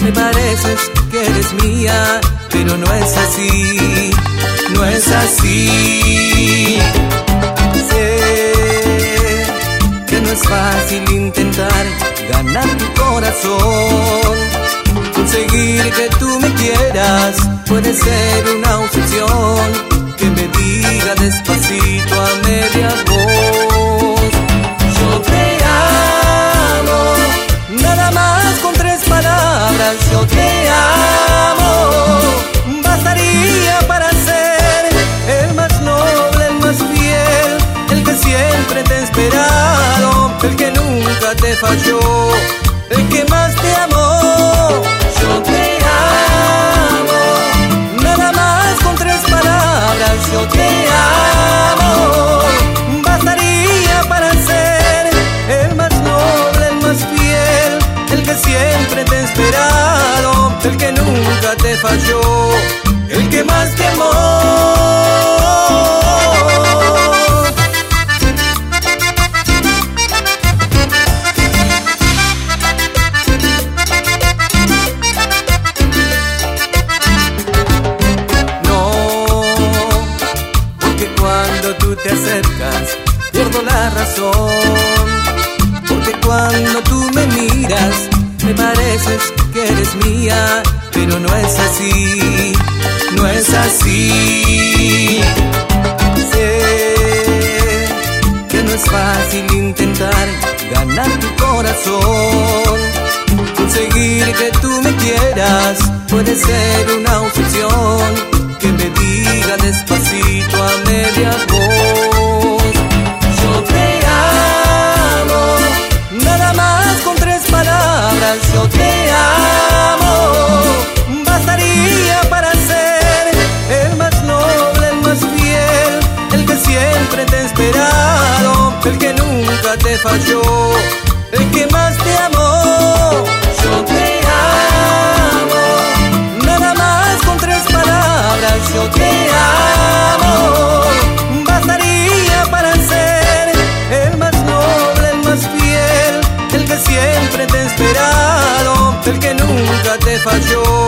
Me pareces que eres mía, pero no es así, no es así. Sé que no es fácil intentar ganar tu corazón. Conseguir que tú me quieras puede ser una obsesión. Que me diga despacito a media voz: yo te amo, nada más con 3 palabras. Yo te amo, bastaría para ser el más noble, el más fiel, el que siempre te ha esperado, el que nunca te falló, el que más te amó. Yo te amo, nada más con 3 palabras. Yo te amo, bastaría para ser el más noble, el más fiel, el que siempre te ha esperado, el que nunca te falló, el que más te amó. Tú te acercas, pierdo la razón, porque cuando tú me miras, me pareces que eres mía, pero no es así, no es así. Sé que no es fácil intentar ganar tu corazón. Conseguir que tú me quieras puede ser una obsesión. Que me diga despacito a media voz: yo te amo, nada más con 3 palabras. Yo te amo, bastaría para ser el más noble, el más fiel, el que siempre te ha esperado, el que nunca te falló, el que más te amó. Yo te amo, nada más con 3 palabras. Yo te amo, bastaría para ser el más noble, el más fiel, el que siempre te ha esperado, el que nunca te falló,